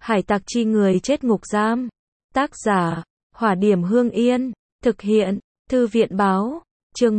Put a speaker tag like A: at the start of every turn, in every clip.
A: Hải tặc chi người chết ngục giam. Tác giả, Hỏa Điểm Hương Yên. Thực hiện, Thư viện báo. Chương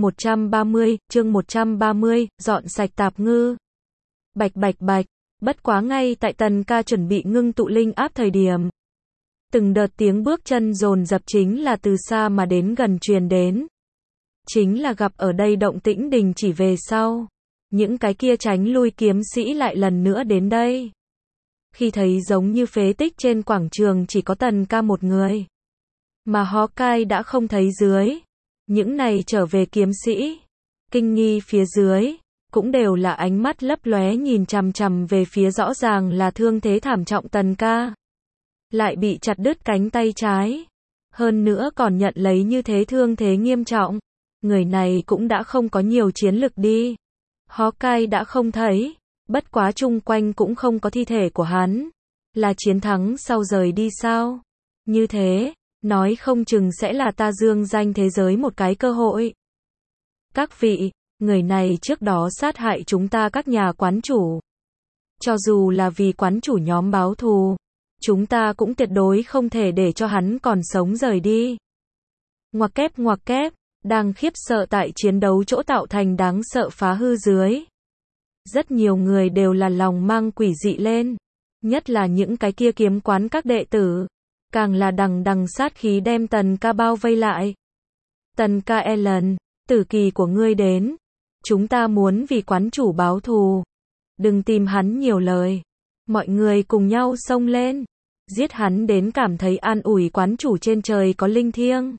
A: 130, dọn sạch tạp ngư. Bạch bạch bạch, bất quá ngay tại Tần Ca chuẩn bị ngưng tụ linh áp thời điểm. Từng đợt tiếng bước chân dồn dập chính là từ xa mà đến gần truyền đến. Chính là gặp ở đây động tĩnh đình chỉ về sau. Những cái kia tránh lui kiếm sĩ lại lần nữa đến đây. Khi thấy giống như phế tích trên quảng trường chỉ có Tần Ca một người. Mà Hawkeye đã không thấy dưới. Những này trở về kiếm sĩ. Kinh nghi phía dưới. Cũng đều là ánh mắt lấp lóe nhìn chằm chằm về phía rõ ràng là thương thế thảm trọng Tần Ca. Lại bị chặt đứt cánh tay trái. Hơn nữa còn nhận lấy như thế thương thế nghiêm trọng. Người này cũng đã không có nhiều chiến lực đi. Hawkeye đã không thấy. Bất quá chung quanh cũng không có thi thể của hắn. Là chiến thắng sau rời đi sao? Như thế, nói không chừng sẽ là ta dương danh thế giới một cái cơ hội. Các vị, người này trước đó sát hại chúng ta các nhà quán chủ. Cho dù là vì quán chủ nhóm báo thù, chúng ta cũng tuyệt đối không thể để cho hắn còn sống rời đi. Ngoặc kép, đang khiếp sợ tại chiến đấu chỗ tạo thành đáng sợ phá hư dưới. Rất nhiều người đều là lòng mang quỷ dị lên. Nhất là những cái kia kiếm quán các đệ tử. Càng là đằng sát khí đem Tần Ca bao vây lại. Tần Ca Ellen, tử kỳ của ngươi đến. Chúng ta muốn vì quán chủ báo thù. Đừng tìm hắn nhiều lời. Mọi người cùng nhau xông lên. Giết hắn đến cảm thấy an ủi quán chủ trên trời có linh thiêng.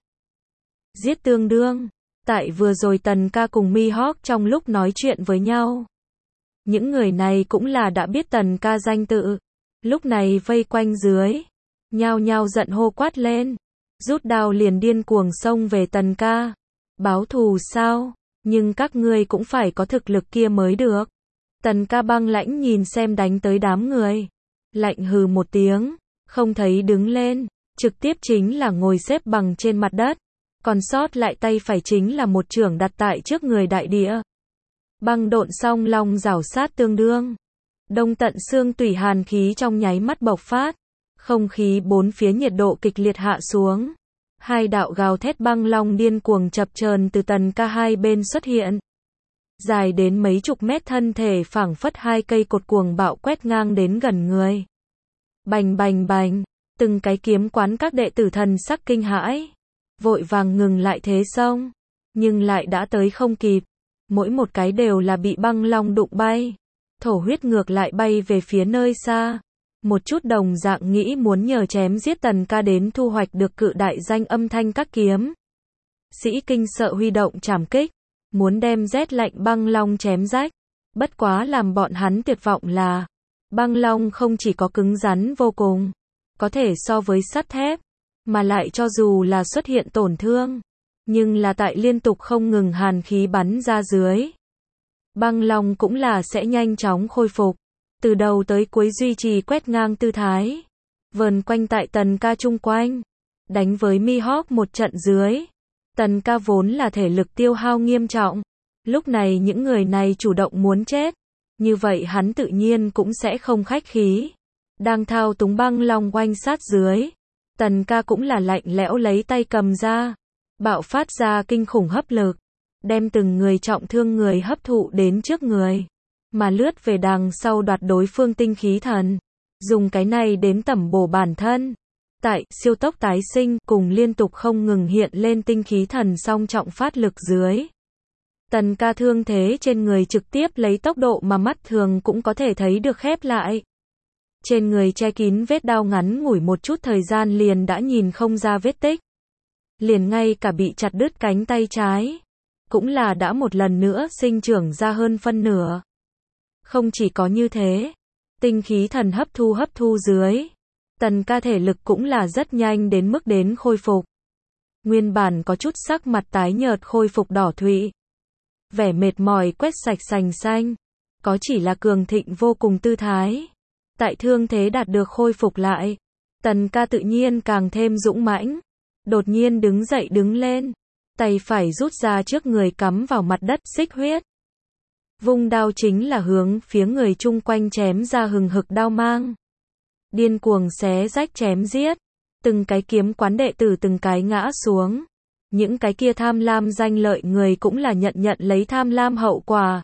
A: Giết tương đương. Tại vừa rồi Tần Ca cùng Mihawk trong lúc nói chuyện với nhau. Những người này cũng là đã biết Tần Ca danh tự. Lúc này vây quanh dưới. Nhao nhao giận hô quát lên. Rút đao liền điên cuồng xông về Tần Ca. Báo thù sao? Nhưng các ngươi cũng phải có thực lực kia mới được. Tần Ca băng lãnh nhìn xem đánh tới đám người. Lạnh hừ một tiếng. Không thấy đứng lên. Trực tiếp chính là ngồi xếp bằng trên mặt đất. Còn sót lại tay phải chính là một chưởng đặt tại trước người đại địa. Băng độn song long rảo sát tương đương. Đông tận xương tủy hàn khí trong nháy mắt bộc phát. Không khí bốn phía nhiệt độ kịch liệt hạ xuống. Hai đạo gào thét băng long điên cuồng chập chờn từ Tần Ca hai bên xuất hiện. Dài đến mấy chục mét thân thể phảng phất hai cây cột cuồng bạo quét ngang đến gần người. Bành bành bành, từng cái kiếm quán các đệ tử thần sắc kinh hãi. Vội vàng ngừng lại thế xông. Nhưng lại đã tới không kịp. Mỗi một cái đều là bị băng long đụng bay. Thổ huyết ngược lại bay về phía nơi xa. Một chút đồng dạng nghĩ muốn nhờ chém giết Tần Ca đến thu hoạch được cự đại danh âm thanh các kiếm. Sĩ kinh sợ huy động trảm kích. Muốn đem rét lạnh băng long chém rách. Bất quá làm bọn hắn tuyệt vọng là. Băng long không chỉ có cứng rắn vô cùng. Có thể so với sắt thép. Mà lại cho dù là xuất hiện tổn thương. Nhưng là tại liên tục không ngừng hàn khí bắn ra dưới. Băng long cũng là sẽ nhanh chóng khôi phục. Từ đầu tới cuối duy trì quét ngang tư thái. Vờn quanh tại Tần Ca chung quanh. Đánh với Mihawk một trận dưới. Tần Ca vốn là thể lực tiêu hao nghiêm trọng. Lúc này những người này chủ động muốn chết. Như vậy hắn tự nhiên cũng sẽ không khách khí. Đang thao túng băng long oanh sát dưới. Tần Ca cũng là lạnh lẽo lấy tay cầm ra. Bạo phát ra kinh khủng hấp lực. Đem từng người trọng thương người hấp thụ đến trước người. Mà lướt về đằng sau đoạt đối phương tinh khí thần. Dùng cái này đến tẩm bổ bản thân. Tại siêu tốc tái sinh cùng liên tục không ngừng hiện lên tinh khí thần song trọng phát lực dưới. Tần Ca thương thế trên người trực tiếp lấy tốc độ mà mắt thường cũng có thể thấy được khép lại. Trên người che kín vết đao ngắn ngủi một chút thời gian liền đã nhìn không ra vết tích. Liền ngay cả bị chặt đứt cánh tay trái. Cũng là đã một lần nữa sinh trưởng ra hơn phân nửa. Không chỉ có như thế. Tinh khí thần hấp thu dưới. Tần Ca thể lực cũng là rất nhanh đến mức đến khôi phục. Nguyên bản có chút sắc mặt tái nhợt khôi phục đỏ thụy. Vẻ mệt mỏi quét sạch sành xanh. Có chỉ là cường thịnh vô cùng tư thái. Tại thương thế đạt được khôi phục lại. Tần Ca tự nhiên càng thêm dũng mãnh. Đột nhiên đứng dậy đứng lên. Tay phải rút ra trước người cắm vào mặt đất xích huyết. Vung đao chính là hướng phía người chung quanh chém ra hừng hực đao mang. điên cuồng xé rách chém giết. Từng cái kiếm quán đệ tử từng cái ngã xuống. Những cái kia tham lam danh lợi người cũng là nhận lấy tham lam hậu quả.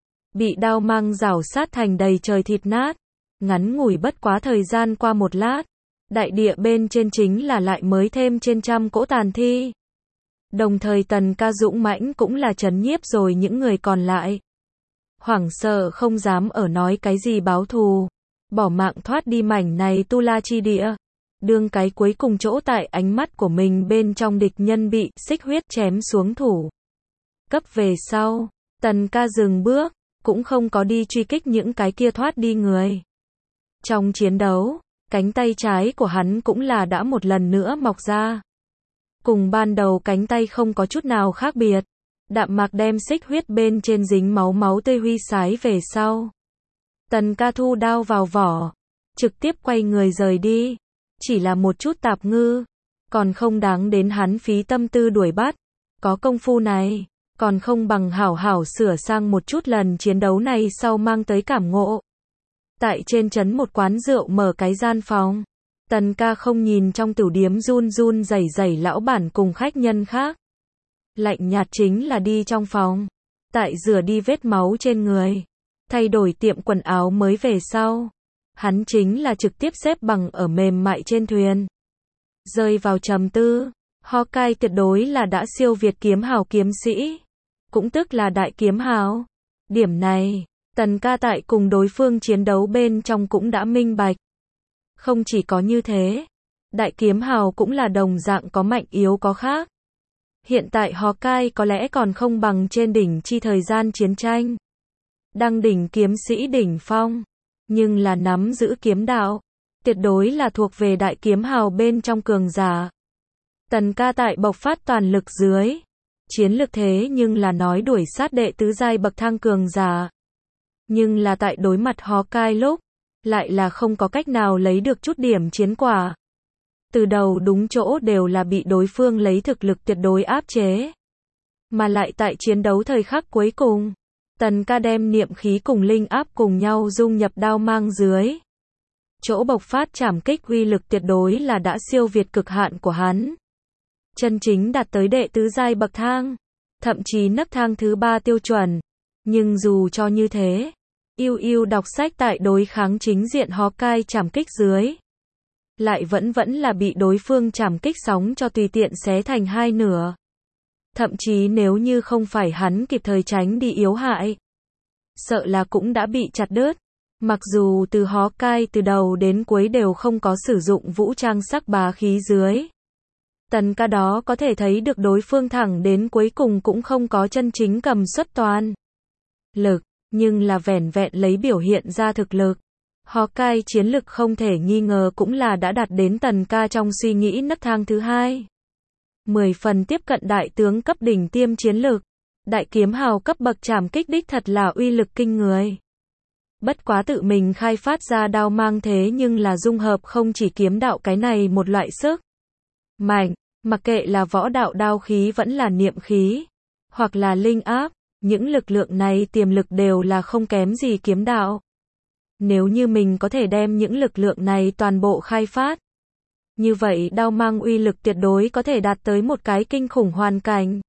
A: Bị đao mang rảo sát thành đầy trời thịt nát. Ngắn ngủi bất quá thời gian qua một lát. Đại địa bên trên chính là lại mới thêm trên trăm cỗ tàn thi. Đồng thời Tần Ca dũng mãnh cũng là trấn nhiếp rồi những người còn lại. Hoảng sợ không dám ở nói cái gì báo thù. Bỏ mạng thoát đi mảnh này tu la chi địa. Đương cái cuối cùng chỗ tại ánh mắt của mình bên trong địch nhân bị xích huyết chém xuống thủ. Cấp về sau, Tần Ca dừng bước, cũng không có đi truy kích những cái kia thoát đi người. Trong chiến đấu, cánh tay trái của hắn cũng là đã một lần nữa mọc ra. Cùng ban đầu cánh tay không có chút nào khác biệt. Đạm mạc đem xích huyết bên trên dính máu tươi huy sái về sau. Tần Ca thu đao vào vỏ, trực tiếp quay người rời đi. Chỉ là một chút tạp ngư, còn không đáng đến hắn phí tâm tư đuổi bắt. Có công phu này, còn không bằng hảo hảo sửa sang một chút lần chiến đấu này sau mang tới cảm ngộ. Tại trên trấn một quán rượu mở cái gian phòng. Tần Ca không nhìn trong tửu điếm run run rẩy lão bản cùng khách nhân khác. Lạnh nhạt chính là đi trong phòng. Tại rửa đi vết máu trên người. Thay đổi tiệm quần áo mới về sau. Hắn chính là trực tiếp xếp bằng ở mềm mại trên thuyền. Rơi vào trầm tư. Hawkeye tuyệt đối là đã siêu việt kiếm hào kiếm sĩ. Cũng tức là đại kiếm hào. Điểm này, Tần Ca tại cùng đối phương chiến đấu bên trong cũng đã minh bạch. Không chỉ có như thế, đại kiếm hào cũng là đồng dạng có mạnh yếu có khác. Hiện tại Hawkeye có lẽ còn không bằng trên đỉnh chi thời gian chiến tranh. Đăng đỉnh kiếm sĩ đỉnh phong, nhưng là nắm giữ kiếm đạo, tuyệt đối là thuộc về đại kiếm hào bên trong cường giả. Tần Ca tại bộc phát toàn lực dưới, chiến lực thế nhưng là nói đuổi sát đệ tứ giai bậc thang cường giả. Nhưng là tại đối mặt Hawkeye lúc, lại là không có cách nào lấy được chút điểm chiến quả. Từ đầu đúng chỗ đều là bị đối phương lấy thực lực tuyệt đối áp chế. Mà lại tại chiến đấu thời khắc cuối cùng, Tần Ca đem niệm khí cùng linh áp cùng nhau dung nhập đao mang dưới. Chỗ bộc phát trảm kích uy lực tuyệt đối là đã siêu việt cực hạn của hắn. Chân chính đạt tới đệ tứ giai bậc thang, thậm chí nấc thang thứ 3 tiêu chuẩn. Nhưng dù cho như thế, yêu đọc sách tại đối kháng chính diện Hawkeye trảm kích dưới. Lại vẫn là bị đối phương trảm kích sóng cho tùy tiện xé thành hai nửa. Thậm chí nếu như không phải hắn kịp thời tránh đi yếu hại, sợ là cũng đã bị chặt đứt. Mặc dù từ Hawkeye từ đầu đến cuối đều không có sử dụng vũ trang sắc bá khí dưới. Tần Ca đó có thể thấy được đối phương thẳng đến cuối cùng cũng không có chân chính cầm xuất toàn lực, nhưng là vẻn vẹn lấy biểu hiện ra thực lực. Hawkeye chiến lực không thể nghi ngờ cũng là đã đạt đến Tần Ca trong suy nghĩ nấc thang thứ 2. 10 phần tiếp cận đại tướng cấp đỉnh tiêm chiến lực. Đại kiếm hào cấp bậc trảm kích đích thật là uy lực kinh người. Bất quá tự mình khai phát ra đao mang thế nhưng là dung hợp không chỉ kiếm đạo cái này một loại sức mạnh, mặc kệ là võ đạo đao khí vẫn là niệm khí, hoặc là linh áp, những lực lượng này tiềm lực đều là không kém gì kiếm đạo. Nếu như mình có thể đem những lực lượng này toàn bộ khai phát, như vậy đao mang uy lực tuyệt đối có thể đạt tới một cái kinh khủng hoàn cảnh.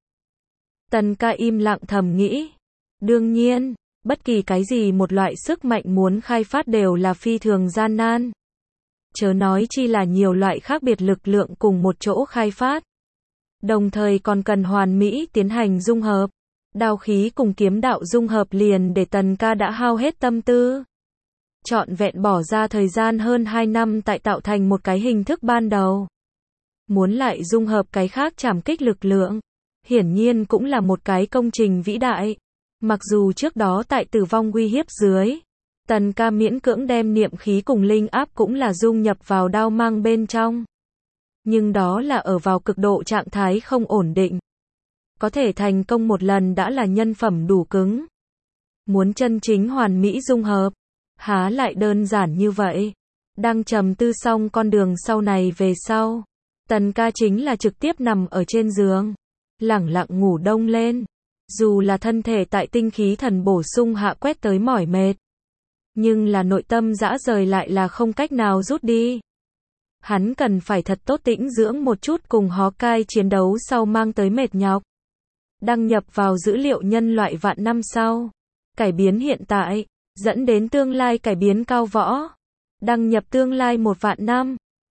A: Tần Ca im lặng thầm nghĩ. Đương nhiên, bất kỳ cái gì một loại sức mạnh muốn khai phát đều là phi thường gian nan. Chớ nói chi là nhiều loại khác biệt lực lượng cùng một chỗ khai phát. Đồng thời còn cần hoàn mỹ tiến hành dung hợp. Đao khí cùng kiếm đạo dung hợp liền để Tần Ca đã hao hết tâm tư. Trọn vẹn bỏ ra thời gian hơn 2 năm tại tạo thành một cái hình thức ban đầu. Muốn lại dung hợp cái khác trảm kích lực lượng, hiển nhiên cũng là một cái công trình vĩ đại. Mặc dù trước đó tại tử vong uy hiếp dưới, Tần Ca miễn cưỡng đem niệm khí cùng linh áp cũng là dung nhập vào đao mang bên trong. Nhưng đó là ở vào cực độ trạng thái không ổn định. Có thể thành công một lần đã là nhân phẩm đủ cứng. Muốn chân chính hoàn mỹ dung hợp, há lại đơn giản như vậy. Đang trầm tư xong con đường sau này về sau, Tần Ca chính là trực tiếp nằm ở trên giường, lẳng lặng ngủ đông lên. Dù là thân thể tại tinh khí thần bổ sung hạ quét tới mỏi mệt, nhưng là nội tâm dã rời lại là không cách nào rút đi. Hắn cần phải thật tốt tĩnh dưỡng một chút cùng Hawkeye chiến đấu sau mang tới mệt nhọc. Đăng nhập vào dữ liệu nhân loại vạn năm sau. Cải biến hiện tại, dẫn đến tương lai cải biến cao võ. Đăng nhập tương lai 1 vạn năm.